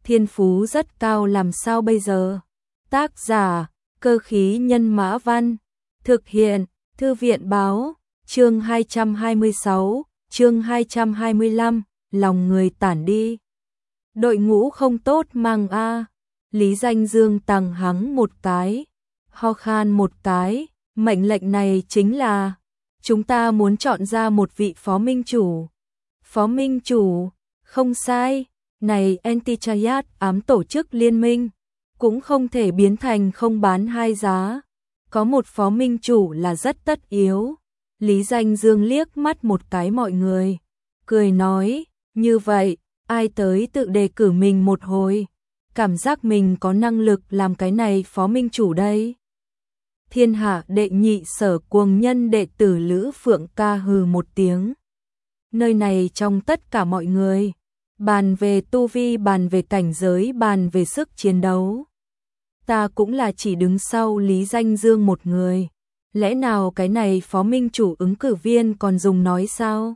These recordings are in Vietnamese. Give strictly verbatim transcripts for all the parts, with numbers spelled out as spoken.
thiên phú rất cao làm sao bây giờ? Tác giả, Cơ khí nhân mã văn. Thực hiện, Thư viện báo, chương hai trăm hai mươi sáu, chương hai trăm hai mươi lăm, lòng người tản đi. Đội ngũ không tốt mang a. Lý Danh Dương tằng hắng một cái, ho khan một cái, mệnh lệnh này chính là chúng ta muốn chọn ra một vị phó minh chủ. Phó minh chủ, không sai, này Antichayat ám tổ chức liên minh, cũng không thể biến thành không bán hai giá. Có một phó minh chủ là rất tất yếu. Lý Danh Dương liếc mắt một cái mọi người, cười nói, như vậy, ai tới tự đề cử mình một hồi, cảm giác mình có năng lực làm cái này phó minh chủ đây. Thiên hạ đệ nhị sở cuồng nhân đệ tử Lữ Phượng ca hừ một tiếng. Nơi này trong tất cả mọi người, bàn về tu vi, bàn về cảnh giới, bàn về sức chiến đấu, ta cũng là chỉ đứng sau Lý Danh Dương một người. Lẽ nào cái này phó minh chủ ứng cử viên còn dùng nói sao?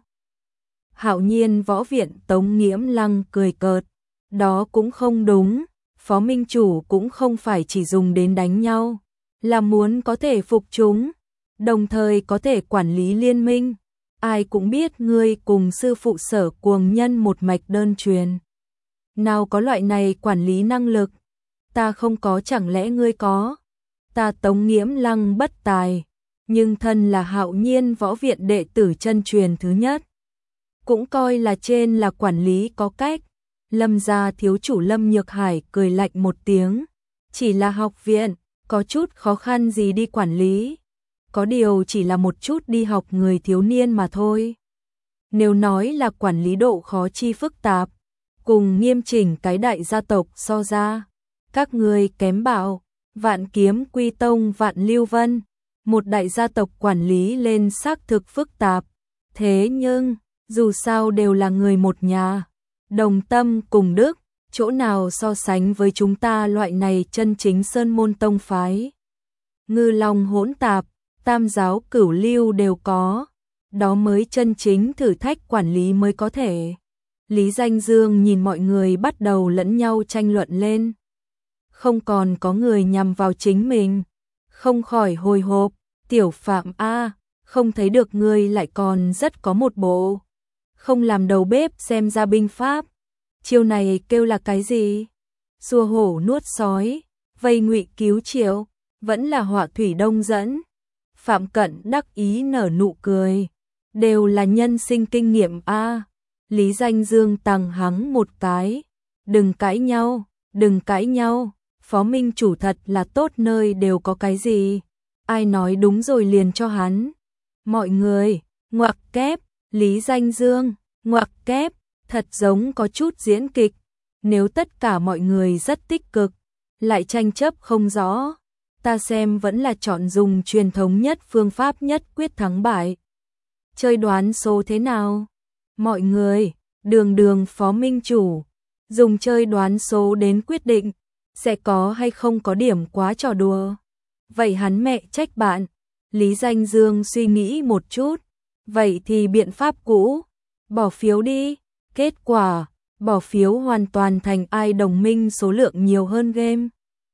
Hạo Nhiên võ viện Tống Nghiễm Lăng cười cợt, đó cũng không đúng, phó minh chủ cũng không phải chỉ dùng đến đánh nhau, là muốn có thể phục chúng, đồng thời có thể quản lý liên minh. Ai cũng biết ngươi cùng sư phụ Sở cuồng nhân một mạch đơn truyền, nào có loại này quản lý năng lực? Ta không có, chẳng lẽ ngươi có? Ta Tống Nghiễm Lăng bất tài, nhưng thân là Hạo Nhiên võ viện đệ tử chân truyền thứ nhất, cũng coi là trên là quản lý có cách. Lâm gia thiếu chủ Lâm Nhược Hải cười lạnh một tiếng, chỉ là học viện, có chút khó khăn gì đi quản lý, có điều chỉ là một chút đi học người thiếu niên mà thôi. Nếu nói là quản lý độ khó chi phức tạp, cùng nghiêm chỉnh cái đại gia tộc so ra, các người kém bạo. Vạn Kiếm Quy Tông Vạn Lưu Vân, một đại gia tộc quản lý lên xác thực phức tạp, thế nhưng dù sao đều là người một nhà, đồng tâm cùng đức, chỗ nào so sánh với chúng ta loại này chân chính sơn môn tông phái. Ngư long hỗn tạp, tam giáo cửu lưu đều có, đó mới chân chính thử thách quản lý mới có thể. Lý Danh Dương nhìn mọi người bắt đầu lẫn nhau tranh luận lên, không còn có người nhằm vào chính mình, không khỏi hồi hộp. Tiểu Phạm a, không thấy được ngươi lại còn rất có một bộ, không làm đầu bếp xem ra binh pháp, chiêu này kêu là cái gì? Xua hổ nuốt sói, vây ngụy cứu triệu, vẫn là họa thủy đông dẫn. Phạm Cận đắc ý nở nụ cười, đều là nhân sinh kinh nghiệm a. Lý Danh Dương tằng hắng một cái, đừng cãi nhau, đừng cãi nhau, phó minh chủ thật là tốt, nơi đều có cái gì, ai nói đúng rồi liền cho hắn. Mọi người, ngoặc kép, Lý Danh Dương, ngoặc kép, thật giống có chút diễn kịch. Nếu tất cả mọi người rất tích cực, lại tranh chấp không rõ, ta xem vẫn là chọn dùng truyền thống nhất phương pháp nhất quyết thắng bại. Chơi đoán số thế nào? Mọi người, đường đường phó minh chủ, dùng chơi đoán số đến quyết định, sẽ có hay không có điểm quá trò đùa. Vậy hắn mẹ trách bạn. Lý Danh Dương suy nghĩ một chút, vậy thì biện pháp cũ, bỏ phiếu đi. Kết quả, bỏ phiếu hoàn toàn thành ai đồng minh số lượng nhiều hơn game.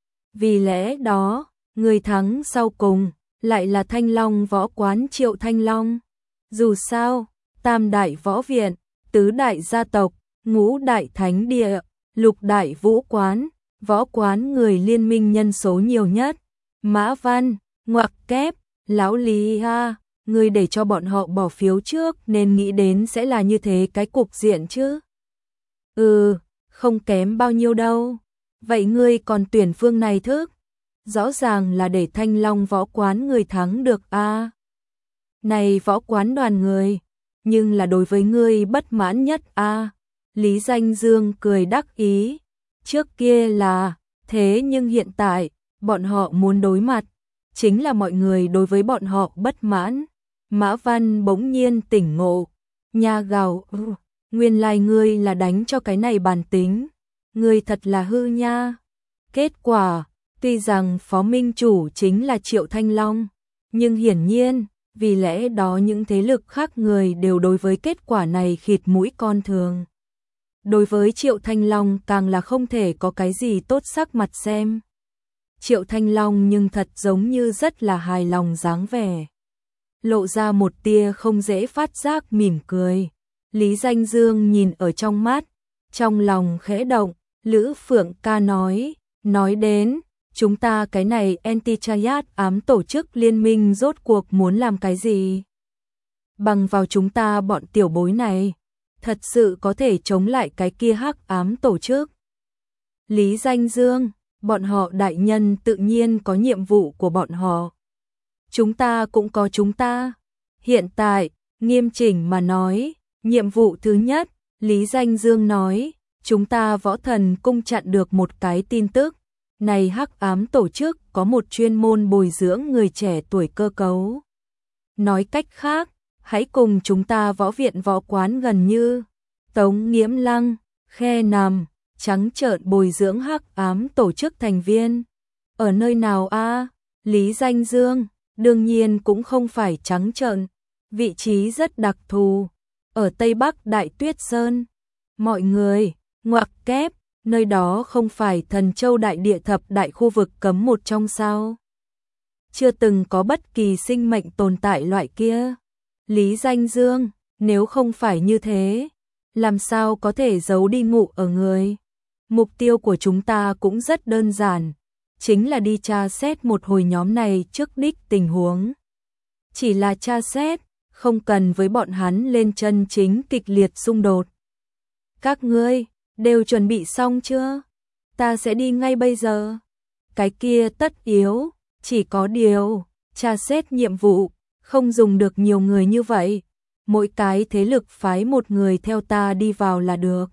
Vì lẽ đó, người thắng sau cùng lại là Thanh Long võ quán Triệu Thanh Long. Dù sao, tam đại võ viện, tứ đại gia tộc, ngũ đại thánh địa, lục đại vũ quán, võ quán người liên minh nhân số nhiều nhất. Mã Văn, ngoặc kép, lão Lý ha, người để cho bọn họ bỏ phiếu trước nên nghĩ đến sẽ là như thế cái cục diện chứ. Ừ, không kém bao nhiêu đâu. Vậy ngươi còn tuyển phương này thức? Rõ ràng là để Thanh Long võ quán người thắng được a. À, này võ quán đoàn người, nhưng là đối với ngươi bất mãn nhất a. À, Lý Danh Dương cười đắc ý. Trước kia là, thế nhưng hiện tại, bọn họ muốn đối mặt, chính là mọi người đối với bọn họ bất mãn. Mã Văn bỗng nhiên tỉnh ngộ, nha gào, ừ, nguyên lai ngươi là đánh cho cái này bản tính, ngươi thật là hư nha. Kết quả, tuy rằng phó minh chủ chính là Triệu Thanh Long, nhưng hiển nhiên, vì lẽ đó những thế lực khác người đều đối với kết quả này khịt mũi con thường. Đối với Triệu Thanh Long càng là không thể có cái gì tốt sắc mặt xem. Triệu Thanh Long nhưng thật giống như rất là hài lòng dáng vẻ. Lộ ra một tia không dễ phát giác mỉm cười. Lý Danh Dương nhìn ở trong mắt, trong lòng khẽ động, Lữ Phượng ca nói, nói đến, chúng ta cái này Anti-Triad ám tổ chức liên minh rốt cuộc muốn làm cái gì? Bằng vào chúng ta bọn tiểu bối này, thật sự có thể chống lại cái kia hắc ám tổ chức. Lý Danh Dương, bọn họ đại nhân tự nhiên có nhiệm vụ của bọn họ. Chúng ta cũng có chúng ta. Hiện tại, nghiêm chỉnh mà nói, nhiệm vụ thứ nhất, Lý Danh Dương nói, chúng ta võ thần cung chặn được một cái tin tức. Này hắc ám tổ chức có một chuyên môn bồi dưỡng người trẻ tuổi cơ cấu. Nói cách khác, hãy cùng chúng ta võ viện võ quán gần như. Tống Nghiễm Lăng, khe nằm, trắng trợn bồi dưỡng hắc ám tổ chức thành viên. Ở nơi nào a? Lý Danh Dương, đương nhiên cũng không phải trắng trợn, vị trí rất đặc thù, ở Tây Bắc Đại Tuyết Sơn. Mọi người, ngoặc kép, nơi đó không phải Thần Châu Đại Địa thập đại khu vực cấm một trong sao? Chưa từng có bất kỳ sinh mệnh tồn tại loại kia. Lý Danh Dương, nếu không phải như thế, làm sao có thể giấu đi ngụ ở người? Mục tiêu của chúng ta cũng rất đơn giản, chính là đi tra xét một hồi nhóm này trước đích tình huống. Chỉ là tra xét, không cần với bọn hắn lên chân chính kịch liệt xung đột. Các ngươi, đều chuẩn bị xong chưa? Ta sẽ đi ngay bây giờ. Cái kia tất yếu, chỉ có điều, tra xét nhiệm vụ, không dùng được nhiều người như vậy. Mỗi cái thế lực phái một người theo ta đi vào là được.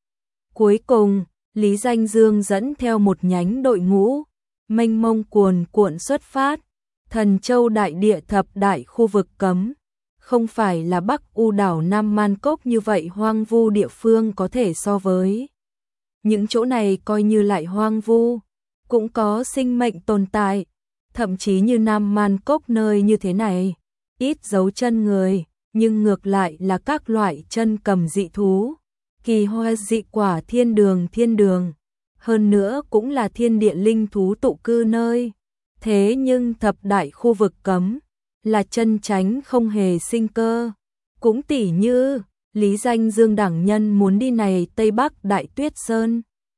Cuối cùng, Lý Danh Dương dẫn theo một nhánh đội ngũ, mênh mông cuồn cuộn xuất phát. Thần Châu Đại Địa thập đại khu vực cấm, không phải là Bắc U đảo Nam Man Cốc như vậy hoang vu địa phương có thể so với. Những chỗ này coi như lại hoang vu, cũng có sinh mệnh tồn tại, thậm chí như Nam Man Cốc nơi như thế này, ít dấu chân người, nhưng ngược lại là các loại chân cầm dị thú, kỳ hoa dị quả thiên đường thiên đường, hơn nữa cũng là thiên địa linh thú tụ cư nơi. Thế nhưng thập đại khu vực cấm là chân tránh không hề sinh cơ. Cũng tỉ như Lý Danh Dương đẳng nhân muốn đi này Tây Bắc Đại Tuyết Sơn.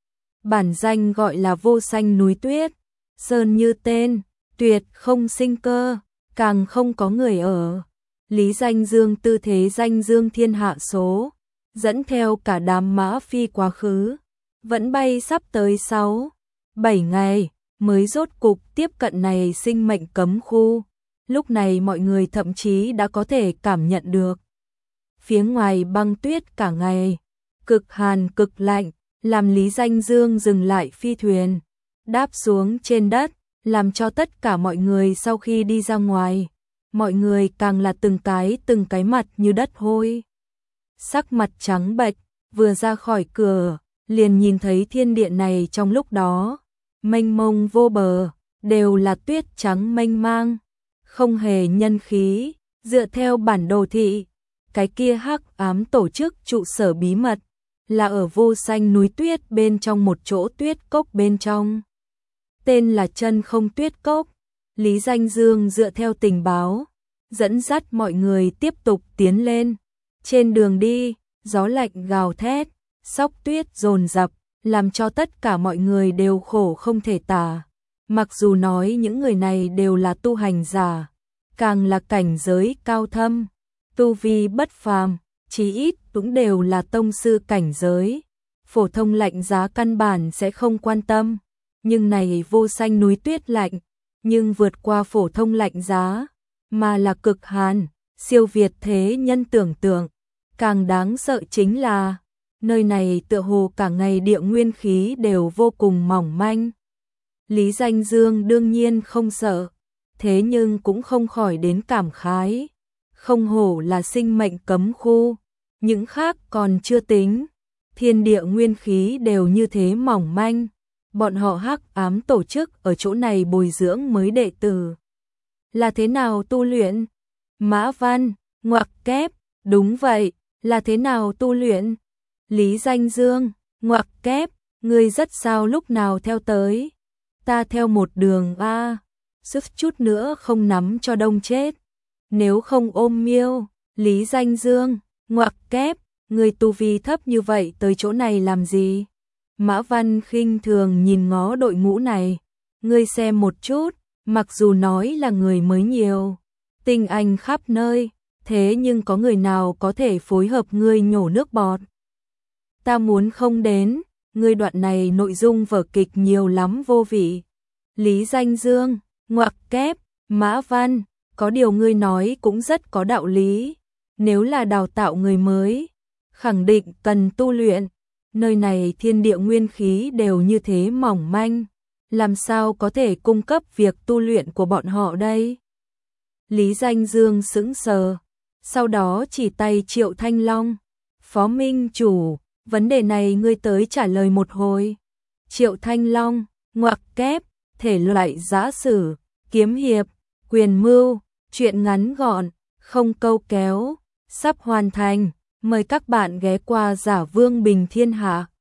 Bản danh gọi là Vô Xanh Núi Tuyết. Sơn như tên, tuyệt không sinh cơ, càng không có người ở. Lý Danh Dương tư thế danh dương thiên hạ số, dẫn theo cả đám mã phi quá khứ, vẫn bay sắp tới sáu, bảy ngày. Mới rốt cục tiếp cận này sinh mệnh cấm khu. Lúc này mọi người thậm chí đã có thể cảm nhận được. Phía ngoài băng tuyết cả ngày, cực hàn cực lạnh, làm Lý Danh Dương dừng lại phi thuyền, đáp xuống trên đất, làm cho tất cả mọi người sau khi đi ra ngoài, mọi người càng là từng cái từng cái mặt như đất hôi. Sắc mặt trắng bệch, vừa ra khỏi cửa, liền nhìn thấy thiên địa này trong lúc đó. Mênh mông vô bờ, đều là tuyết trắng mênh mang, không hề nhân khí, dựa theo bản đồ thị, cái kia hắc ám tổ chức trụ sở bí mật, là ở Vô Xanh Núi Tuyết bên trong một chỗ tuyết cốc bên trong. Tên là Chân Không Tuyết Cốc. Lý Danh Dương dựa theo tình báo, dẫn dắt mọi người tiếp tục tiến lên. Trên đường đi, gió lạnh gào thét, sóc tuyết dồn dập, làm cho tất cả mọi người đều khổ không thể tả. Mặc dù nói những người này đều là tu hành giả, càng là cảnh giới cao thâm, tu vi bất phàm, chí ít cũng đều là tông sư cảnh giới. Phổ thông lạnh giá căn bản sẽ không quan tâm, nhưng này Vô Xanh Núi Tuyết lạnh, nhưng vượt qua phổ thông lạnh giá, mà là cực hàn, siêu việt thế nhân tưởng tượng. Càng đáng sợ chính là nơi này tựa hồ cả ngày địa nguyên khí đều vô cùng mỏng manh. Lý Danh Dương đương nhiên không sợ, thế nhưng cũng không khỏi đến cảm khái. Không hổ là sinh mệnh cấm khu, những khác còn chưa tính. Thiên địa nguyên khí đều như thế mỏng manh. Bọn họ hắc ám tổ chức ở chỗ này bồi dưỡng mới đệ tử. Là thế nào tu luyện? Mã Văn, ngoặc kép, đúng vậy, là thế nào tu luyện? Lý Danh Dương, ngoặc kép, ngươi rất sao lúc nào theo tới. Ta theo một đường a, sức chút nữa không nắm cho đông chết. Nếu không ôm miêu, Lý Danh Dương, ngoặc kép, ngươi tu vi thấp như vậy tới chỗ này làm gì? Mã Văn khinh thường nhìn ngó đội ngũ này, ngươi xem một chút, mặc dù nói là người mới nhiều, tinh anh khắp nơi, thế nhưng có người nào có thể phối hợp ngươi nhổ nước bọt? Ta muốn không đến, ngươi đoạn này nội dung vở kịch nhiều lắm vô vị. Lý Danh Dương, ngoặc kép, Mã Văn, có điều ngươi nói cũng rất có đạo lý. Nếu là đào tạo người mới, khẳng định cần tu luyện. Nơi này thiên địa nguyên khí đều như thế mỏng manh, làm sao có thể cung cấp việc tu luyện của bọn họ đây? Lý Danh Dương sững sờ, sau đó chỉ tay Triệu Thanh Long. Phó Minh Chủ, vấn đề này ngươi tới trả lời một hồi. Triệu Thanh Long, ngoặc kép, thể loại giã sử, kiếm hiệp, quyền mưu, truyện ngắn gọn, không câu kéo, sắp hoàn thành. Mời các bạn ghé qua Giả Vương Bình Thiên Hạ.